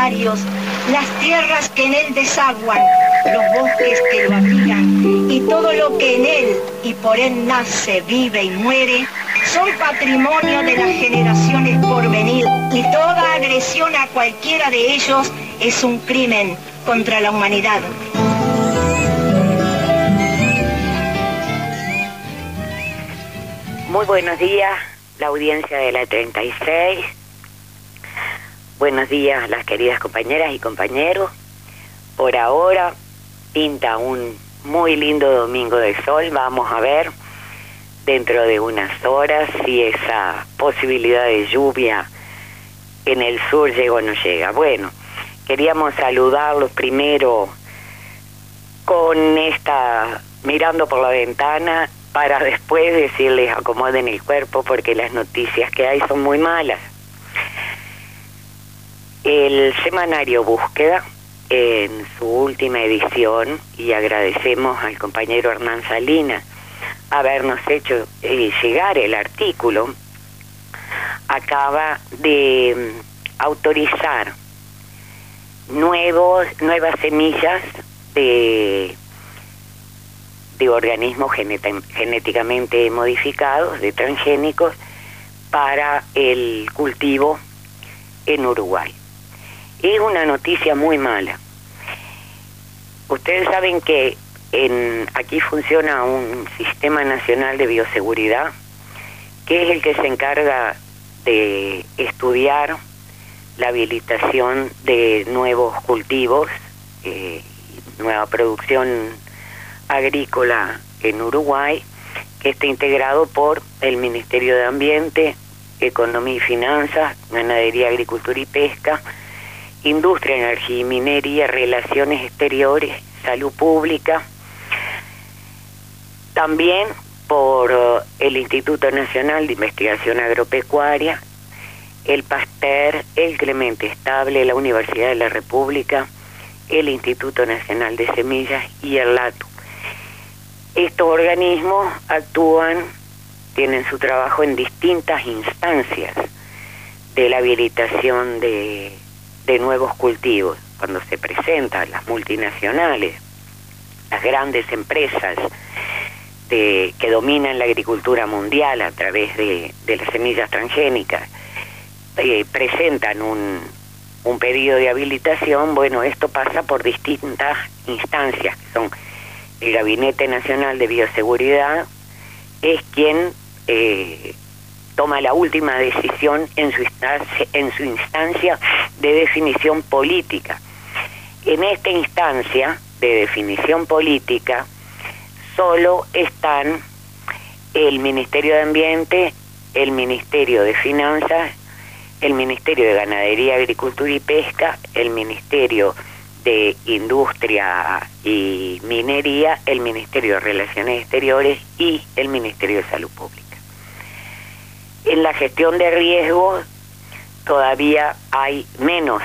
solitarios, las tierras que en él desaguan, los bosques que lo abrigan y todo lo que en él y por él nace, vive y muere, son patrimonio de las generaciones por venir, y toda agresión a cualquiera de ellos es un crimen contra la humanidad. Muy buenos días, la audiencia de la 36. Buenos días, las queridas compañeras y compañeros. Por ahora pinta un muy lindo domingo de sol. Vamos a ver dentro de unas horas si esa posibilidad de lluvia en el sur llega o no llega. Bueno, queríamos saludarlos primero con esta mirando por la ventana, para después decirles acomoden el cuerpo porque las noticias que hay son muy malas. El semanario Búsqueda, en su última edición, y agradecemos al compañero Hernán Salinas habernos hecho llegar el artículo, acaba de autorizar nuevas semillas de organismos genéticamente modificados, de transgénicos, para el cultivo en Uruguay. Es una noticia muy mala. Ustedes saben que aquí funciona un sistema nacional de bioseguridad, que es el que se encarga de estudiar la habilitación de nuevos cultivos, nueva producción agrícola en Uruguay, que está integrado por el Ministerio de Ambiente, Economía y Finanzas, Ganadería, Agricultura y Pesca, Industria, Energía y Minería, Relaciones Exteriores, Salud Pública, también por el Instituto Nacional de Investigación Agropecuaria, el Pasteur, el Clemente Estable, la Universidad de la República, el Instituto Nacional de Semillas y el LATU. Estos organismos tienen su trabajo en distintas instancias de la habilitación de nuevos cultivos. Cuando se presentan las multinacionales, las grandes empresas que dominan la agricultura mundial a través de las semillas transgénicas, presentan un pedido de habilitación. Bueno, esto pasa por distintas instancias, que son el Gabinete Nacional de Bioseguridad, es quien toma la última decisión en su instancia de definición política. En esta instancia de definición política solo están el Ministerio de Ambiente, el Ministerio de Finanzas, el Ministerio de Ganadería, Agricultura y Pesca, el Ministerio de Industria y Minería, el Ministerio de Relaciones Exteriores y el Ministerio de Salud Pública. En la gestión de riesgos todavía hay menos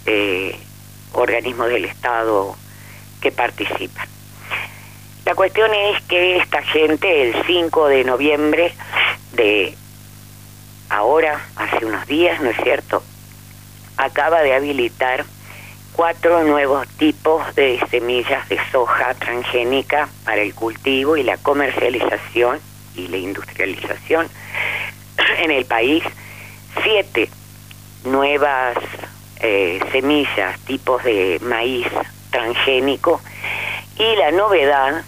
organismos del Estado que participan. La cuestión es que esta gente, el 5 de noviembre de ahora, hace unos días, ¿no es cierto?, acaba de habilitar 4 nuevos tipos de semillas de soja transgénica para el cultivo y la comercialización y la industrialización en el país, 7 nuevas semillas, tipos de maíz transgénico, y la novedad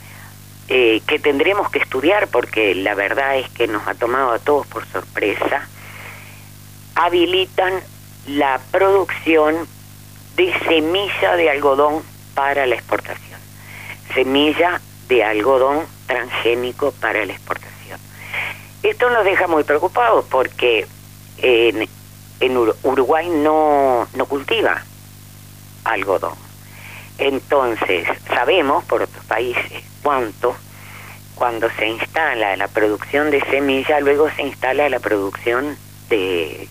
que tendremos que estudiar, porque la verdad es que nos ha tomado a todos por sorpresa, habilitan la producción de semilla de algodón para la exportación. Semilla de algodón transgénico para la exportación. Esto nos deja muy preocupados porque en Uruguay no cultiva algodón. Entonces, sabemos por otros países cuando se instala la producción de semilla, luego se instala la producción del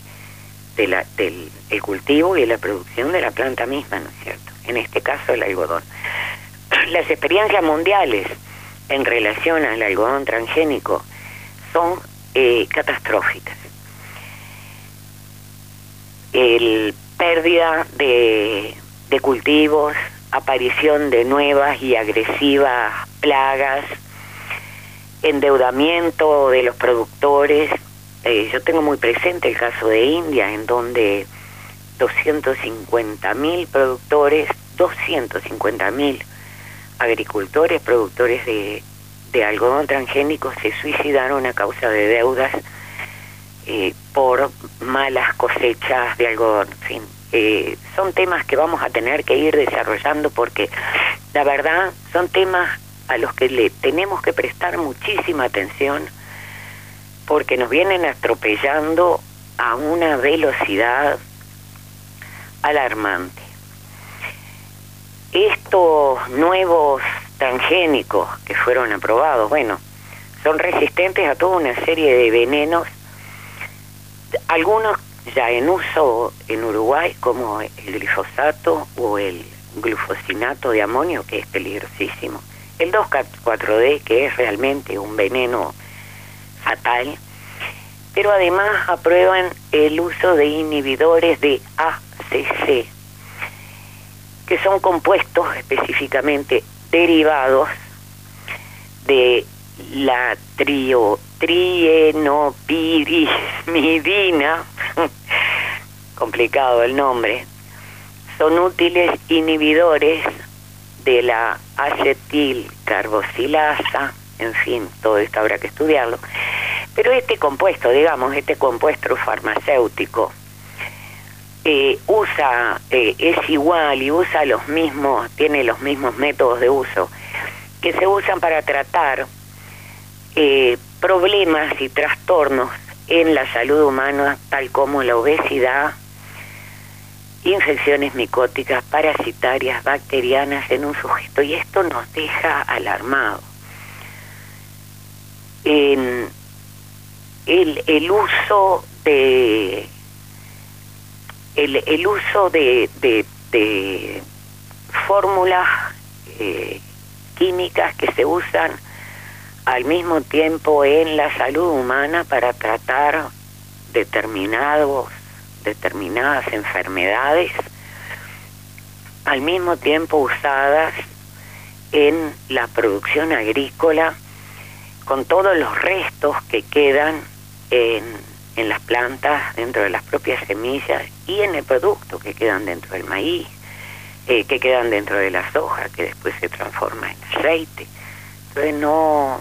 cultivo y la producción de la planta misma, ¿no es cierto? En este caso, el algodón. Las experiencias mundiales en relación al algodón transgénico son catastróficas. El pérdida de cultivos, aparición de nuevas y agresivas plagas, endeudamiento de los productores. Yo tengo muy presente el caso de India, en donde 250.000 productores, 250.000 agricultores, productores de algodón transgénico se suicidaron a causa de deudas por malas cosechas de algodón. En fin, son temas que vamos a tener que ir desarrollando, porque la verdad son temas a los que le tenemos que prestar muchísima atención, porque nos vienen atropellando a una velocidad alarmante. Estos nuevos transgénicos que fueron aprobados, bueno, son resistentes a toda una serie de venenos, algunos ya en uso en Uruguay, como el glifosato o el glufosinato de amonio, que es peligrosísimo, el 2,4-D, que es realmente un veneno fatal, pero además aprueban el uso de inhibidores de ACC, que son compuestos específicamente derivados de la trienopirimidina, complicado el nombre. Son útiles inhibidores de la acetilcarboxilasa, en fin, todo esto habrá que estudiarlo. Pero este compuesto, digamos, este compuesto farmacéutico, es igual y usa los mismos, tiene los mismos métodos de uso que se usan para tratar problemas y trastornos en la salud humana, tal como la obesidad, infecciones micóticas, parasitarias, bacterianas en un sujeto, y esto nos deja alarmados. El uso de fórmulas químicas que se usan al mismo tiempo en la salud humana para tratar determinadas enfermedades, al mismo tiempo usadas en la producción agrícola, con todos los restos que quedan en las plantas, dentro de las propias semillas, y en el producto que quedan dentro del maíz, que quedan dentro de la soja, que después se transforma en aceite. Entonces no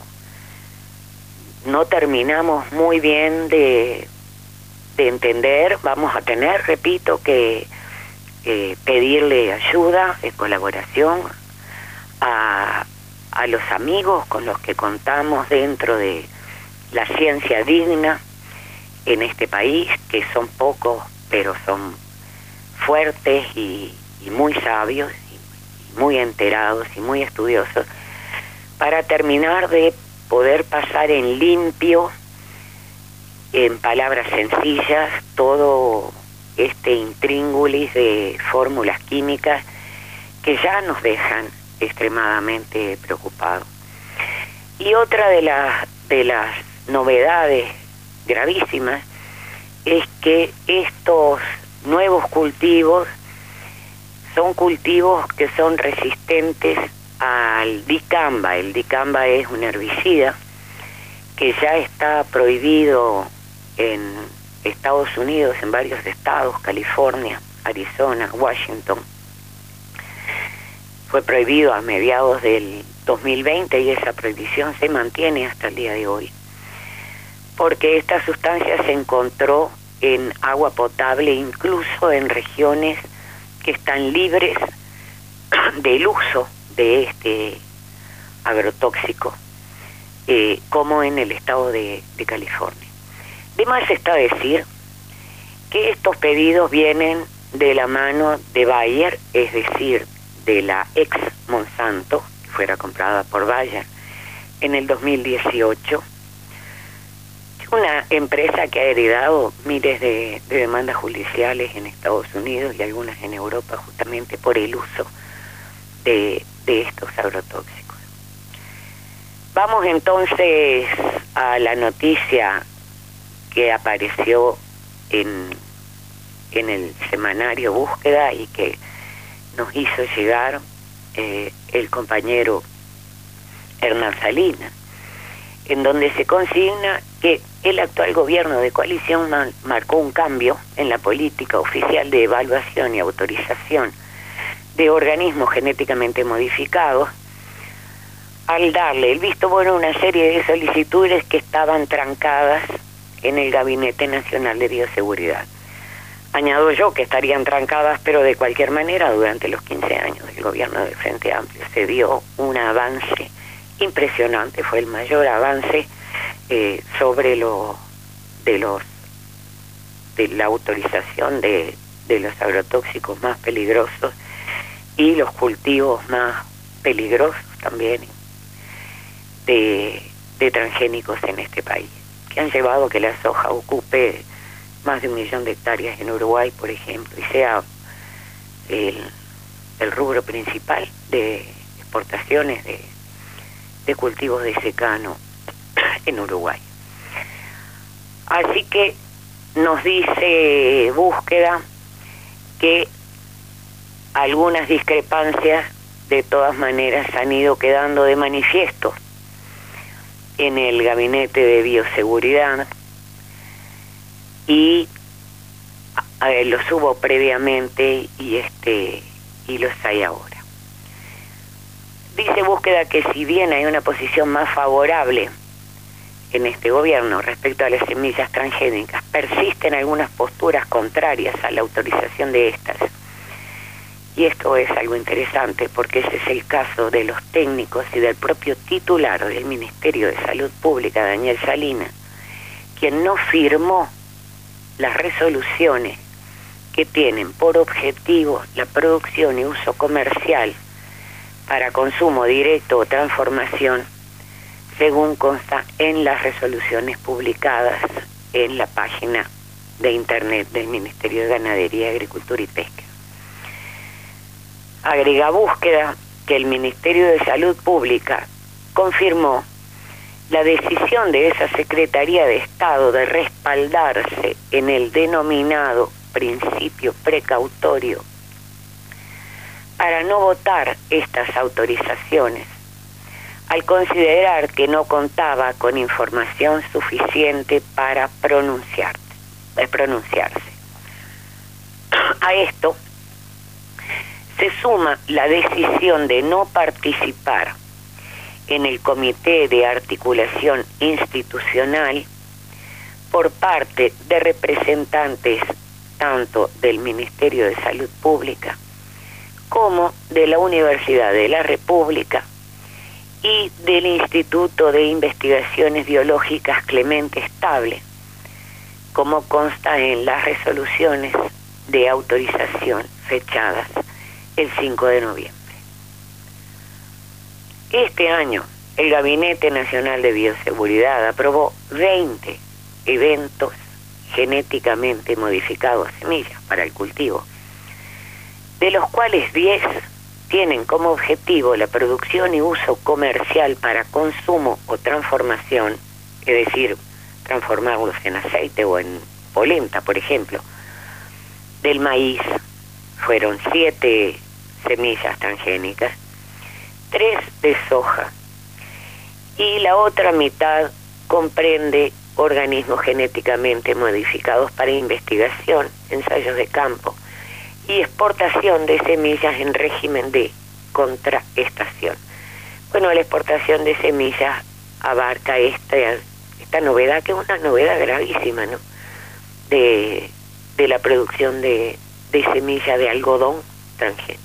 terminamos muy bien de entender. Vamos a tener, repito, que pedirle ayuda, colaboración a los amigos con los que contamos dentro de la ciencia digna en este país, que son pocos, pero son fuertes y muy sabios, y muy enterados y muy estudiosos, para terminar de poder pasar en limpio, en palabras sencillas, todo este intríngulis de fórmulas químicas que ya nos dejan extremadamente preocupados. Y otra de las novedades gravísimas es que estos nuevos cultivos son cultivos que son resistentes al dicamba. El dicamba es un herbicida que ya está prohibido en Estados Unidos, en varios estados, California, Arizona, Washington. Fue prohibido a mediados del 2020 y esa prohibición se mantiene hasta el día de hoy, porque esta sustancia se encontró en agua potable, incluso en regiones que están libres del uso de este agrotóxico, como en el estado de California. De más está decir que estos pedidos vienen de la mano de Bayer, es decir, de la ex Monsanto, que fuera comprada por Bayer en el 2018, una empresa que ha heredado miles de demandas judiciales en Estados Unidos y algunas en Europa, justamente por el uso de estos agrotóxicos. Vamos entonces a la noticia que apareció en en el semanario Búsqueda y que nos hizo llegar el compañero Hernán Salinas, en donde se consigna que el actual gobierno de coalición marcó un cambio en la política oficial de evaluación y autorización de organismos genéticamente modificados, al darle el visto bueno a una serie de solicitudes que estaban trancadas en el Gabinete Nacional de Bioseguridad. Añado yo que estarían trancadas, pero de cualquier manera durante los 15 años del gobierno del Frente Amplio se dio un avance impresionante, fue el mayor avance sobre de la autorización de los agrotóxicos más peligrosos y los cultivos más peligrosos también de transgénicos en este país, que han llevado a que la soja ocupe más de 1 millón de hectáreas en Uruguay, por ejemplo, y sea el rubro principal de exportaciones de cultivos de secano en Uruguay. Así que nos dice Búsqueda que algunas discrepancias de todas maneras han ido quedando de manifiesto en el Gabinete de Bioseguridad y los hubo previamente y los hay ahora. Dice Búsqueda que si bien hay una posición más favorable en este gobierno respecto a las semillas transgénicas, persisten algunas posturas contrarias a la autorización de estas. Y esto es algo interesante porque ese es el caso de los técnicos y del propio titular del Ministerio de Salud Pública, Daniel Salinas, quien no firmó las resoluciones que tienen por objetivo la producción y uso comercial para consumo directo o transformación, según consta en las resoluciones publicadas en la página de internet del Ministerio de Ganadería, Agricultura y Pesca. Agrega Búsqueda que el Ministerio de Salud Pública confirmó la decisión de esa Secretaría de Estado de respaldarse en el denominado principio precautorio para no votar estas autorizaciones, al considerar que no contaba con información suficiente para pronunciarse. A esto se suma la decisión de no participar en el Comité de Articulación Institucional por parte de representantes tanto del Ministerio de Salud Pública como de la Universidad de la República y del Instituto de Investigaciones Biológicas Clemente Estable, como consta en las resoluciones de autorización fechadas el 5 de noviembre. Este año, el Gabinete Nacional de Bioseguridad aprobó 20 eventos genéticamente modificados, semillas para el cultivo, de los cuales 10 tienen como objetivo la producción y uso comercial para consumo o transformación, es decir, transformarlos en aceite o en polenta, por ejemplo. Del maíz fueron 7 semillas transgénicas, 3 de soja, y la otra mitad comprende organismos genéticamente modificados para investigación, ensayos de campo y exportación de semillas en régimen de contraestación. Bueno, la exportación de semillas abarca esta novedad, que es una novedad gravísima, ¿no?, de la producción de semilla de algodón transgénico.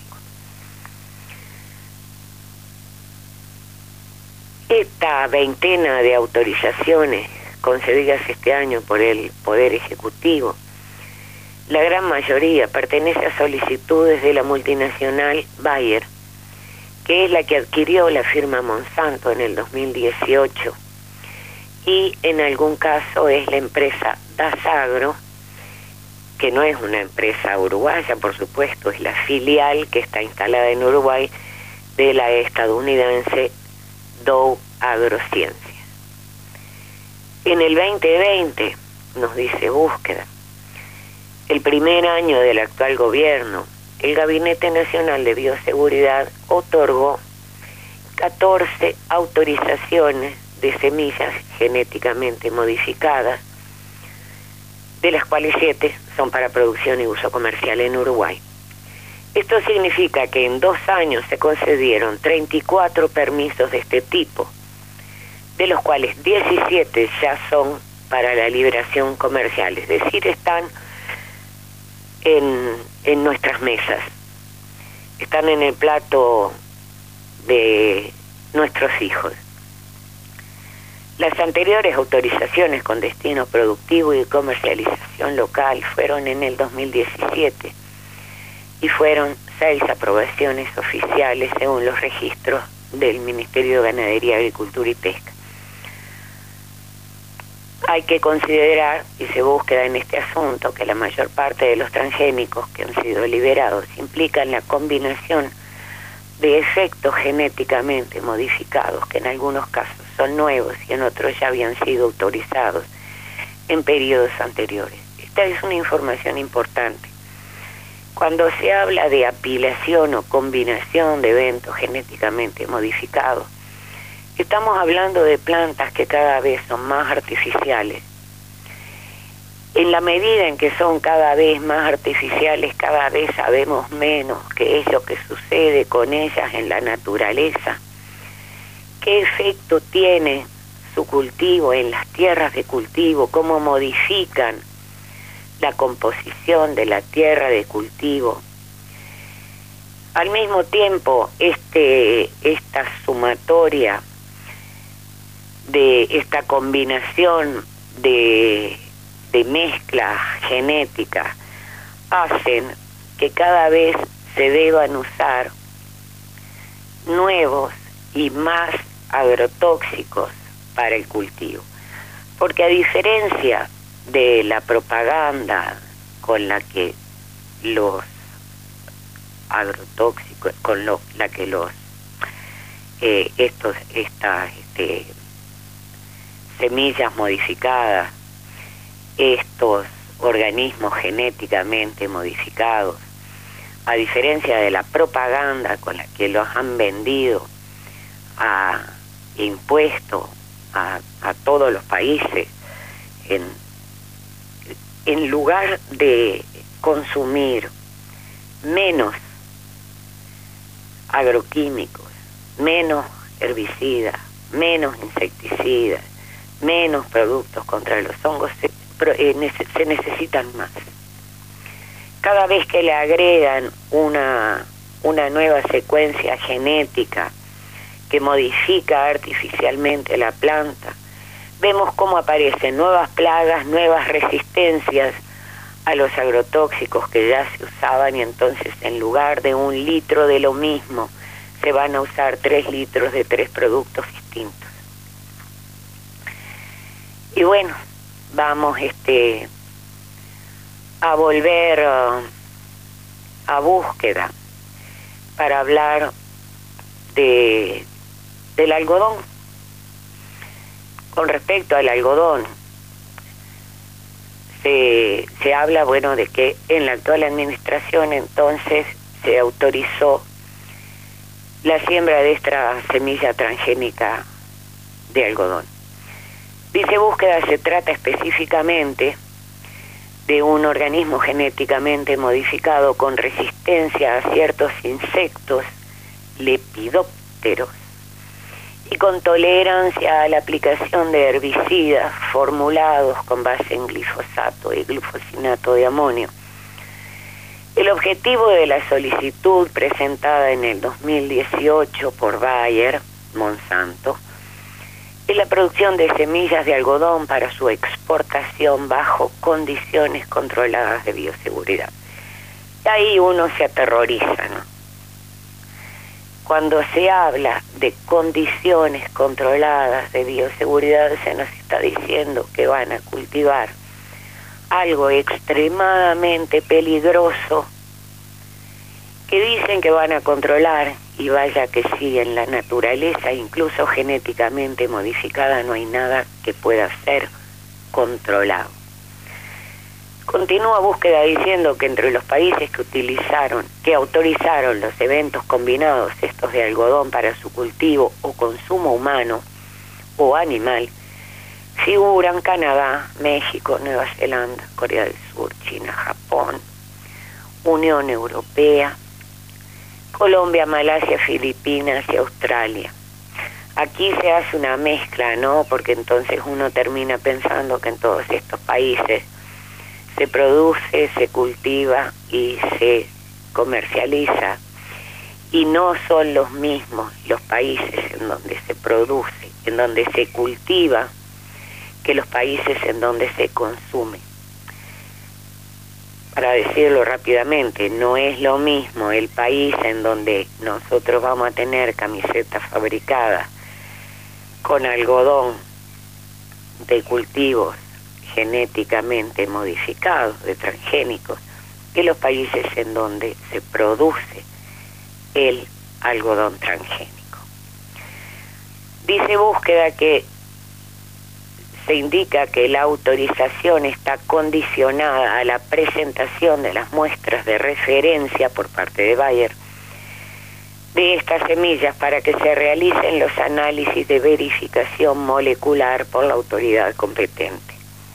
Esta veintena de autorizaciones concedidas este año por el Poder Ejecutivo, la gran mayoría pertenece a solicitudes de la multinacional Bayer, que es la que adquirió la firma Monsanto en el 2018, y en algún caso es la empresa Dasagro, que no es una empresa uruguaya, por supuesto, es la filial que está instalada en Uruguay de la estadounidense Dow Agrociencias. En el 2020, nos dice Búsqueda, el el primer año del actual gobierno, el Gabinete Nacional de Bioseguridad otorgó 14 autorizaciones de semillas genéticamente modificadas, de las cuales 7 son para producción y uso comercial en Uruguay. Esto significa que en 2 años se concedieron 34 permisos de este tipo, de los cuales 17 ya son para la liberación comercial, es decir, están en nuestras mesas, están en el plato de nuestros hijos. Las anteriores autorizaciones con destino productivo y comercialización local fueron en el 2017 y fueron 6 aprobaciones oficiales según los registros del Ministerio de Ganadería, Agricultura y Pesca. Hay que considerar, y se busca en este asunto, que la mayor parte de los transgénicos que han sido liberados implican la combinación de efectos genéticamente modificados, que en algunos casos son nuevos y en otros ya habían sido autorizados en periodos anteriores. Esta es una información importante. Cuando se habla de apilación o combinación de eventos genéticamente modificados, estamos hablando de plantas que cada vez son más artificiales. En la medida en que son cada vez más artificiales, cada vez sabemos menos qué es lo que sucede con ellas en la naturaleza, qué efecto tiene su cultivo en las tierras de cultivo, cómo modifican la composición de la tierra de cultivo. Al mismo tiempo, esta sumatoria de esta combinación de mezclas genéticas hacen que cada vez se deban usar nuevos y más agrotóxicos para el cultivo, porque a diferencia de la propaganda con la que los agrotóxicos, la que los estas semillas modificadas, estos organismos genéticamente modificados, a diferencia de la propaganda con la que los han vendido, impuesto a todos los países, en lugar de consumir menos agroquímicos, menos herbicidas, menos insecticidas, menos productos contra los hongos, se necesitan más. Cada vez que le agregan una nueva secuencia genética que modifica artificialmente la planta, vemos cómo aparecen nuevas plagas, nuevas resistencias a los agrotóxicos que ya se usaban, y entonces en lugar de 1 litro de lo mismo se van a usar 3 litros de 3 productos distintos. Y bueno, vamos a volver a búsqueda para hablar del algodón. Con respecto al algodón, se habla, bueno, de que en la actual administración entonces se autorizó la siembra de esta semilla transgénica de algodón. Dice búsqueda, se trata específicamente de un organismo genéticamente modificado con resistencia a ciertos insectos lepidópteros y con tolerancia a la aplicación de herbicidas formulados con base en glifosato y glufosinato de amonio. El objetivo de la solicitud presentada en el 2018 por Bayer, Monsanto, es la producción de semillas de algodón para su exportación bajo condiciones controladas de bioseguridad. Y ahí uno se aterroriza, ¿no? Cuando se habla de condiciones controladas de bioseguridad, se nos está diciendo que van a cultivar algo extremadamente peligroso, que dicen que van a controlar, y vaya que sí, en la naturaleza, incluso genéticamente modificada, no hay nada que pueda ser controlado. Continúa búsqueda diciendo que entre los países que autorizaron los eventos combinados, estos de algodón para su cultivo o consumo humano o animal, figuran Canadá, México, Nueva Zelanda, Corea del Sur, China, Japón, Unión Europea, Colombia, Malasia, Filipinas y Australia. Aquí se hace una mezcla, ¿no? Porque entonces uno termina pensando que en todos estos países se produce, se cultiva y se comercializa. Y no son los mismos los países en donde se produce, en donde se cultiva, que los países en donde se consume. Para decirlo rápidamente, no es lo mismo el país en donde nosotros vamos a tener camisetas fabricadas con algodón de cultivos genéticamente modificados, de transgénicos, que los países en donde se produce el algodón transgénico. Dice búsqueda que se indica que la autorización está condicionada a la presentación de las muestras de referencia por parte de Bayer de estas semillas para que se realicen los análisis de verificación molecular por la autoridad competente.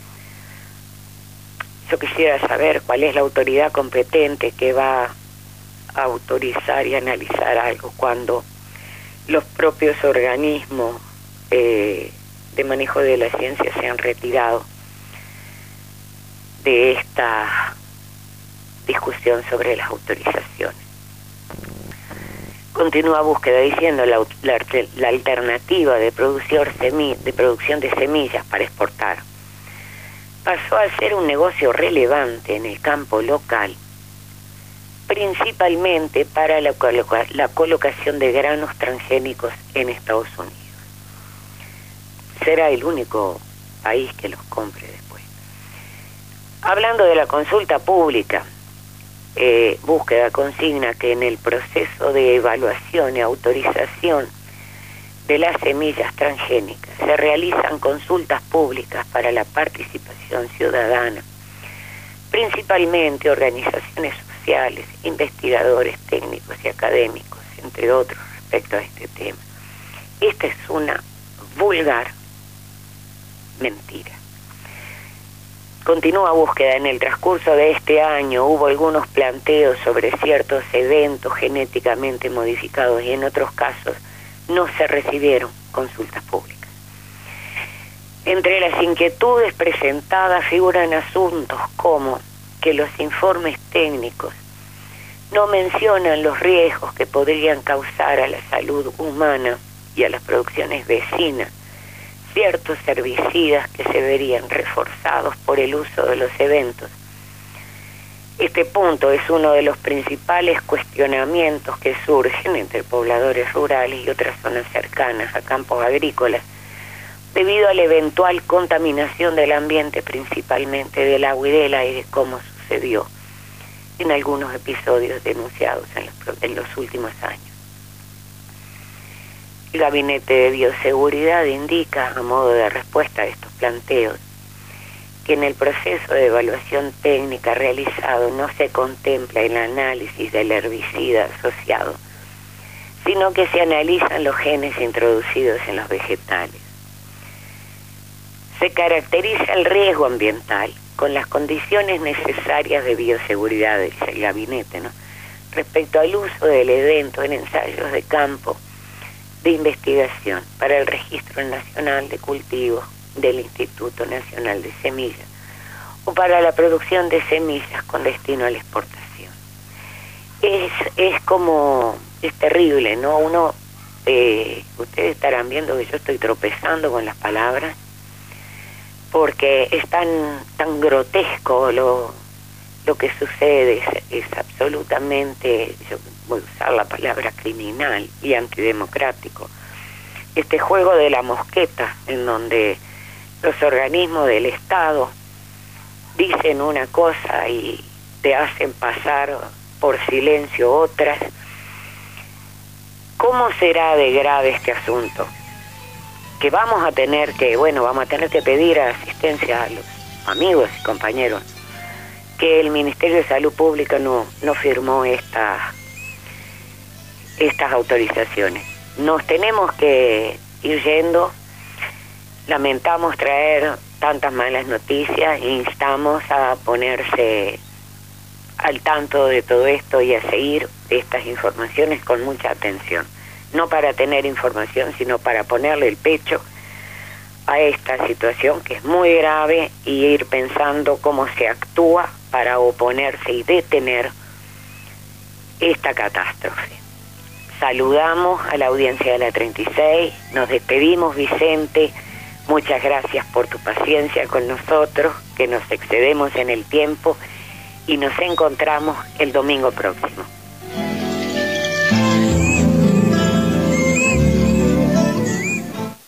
Yo quisiera saber cuál es la autoridad competente que va a autorizar y analizar algo cuando los propios organismos de manejo de la ciencia se han retirado de esta discusión sobre las autorizaciones. Continúa búsqueda diciendo la alternativa de producción de semillas para exportar pasó a ser un negocio relevante en el campo local, principalmente para la colocación de granos transgénicos en Estados Unidos. Será el único país que los compre después. Hablando de la consulta pública, búsqueda consigna que en el proceso de evaluación y autorización de las semillas transgénicas se realizan consultas públicas para la participación ciudadana, principalmente organizaciones sociales, investigadores técnicos y académicos, entre otros, respecto a este tema. Esta es una vulgar mentira. Continúa búsqueda. En el transcurso de este año hubo algunos planteos sobre ciertos eventos genéticamente modificados y en otros casos no se recibieron consultas públicas. Entre las inquietudes presentadas figuran asuntos como que los informes técnicos no mencionan los riesgos que podrían causar a la salud humana y a las producciones vecinas ciertos herbicidas que se verían reforzados por el uso de los eventos. Este punto es uno de los principales cuestionamientos que surgen entre pobladores rurales y otras zonas cercanas a campos agrícolas debido a la eventual contaminación del ambiente, principalmente del agua y del aire, como sucedió en algunos episodios denunciados en los últimos años. El Gabinete de Bioseguridad indica, a modo de respuesta a estos planteos, que en el proceso de evaluación técnica realizado no se contempla el análisis del herbicida asociado, sino que se analizan los genes introducidos en los vegetales. Se caracteriza el riesgo ambiental con las condiciones necesarias de bioseguridad, dice el gabinete, ¿no?, respecto al uso del evento en ensayos de campo de investigación para el Registro Nacional de Cultivos del Instituto Nacional de Semillas o para la producción de semillas con destino a la exportación. Es terrible, ¿no? Ustedes estarán viendo que yo estoy tropezando con las palabras porque es tan grotesco lo que sucede, es absolutamente, yo voy a usar la palabra criminal y antidemocrático. Este juego de la mosqueta en donde los organismos del Estado dicen una cosa y te hacen pasar por silencio otras. ¿Cómo será de grave este asunto? Que vamos a tener que pedir asistencia a los amigos y compañeros que el Ministerio de Salud Pública no firmó estas autorizaciones. Nos tenemos que ir yendo. Lamentamos traer tantas malas noticias e instamos a ponerse al tanto de todo esto y a seguir estas informaciones con mucha atención. No para tener información, sino para ponerle el pecho a esta situación que es muy grave y ir pensando cómo se actúa para oponerse y detener esta catástrofe. Saludamos a la audiencia de la 36, nos despedimos, Vicente, muchas gracias por tu paciencia con nosotros, que nos excedemos en el tiempo y nos encontramos el domingo próximo.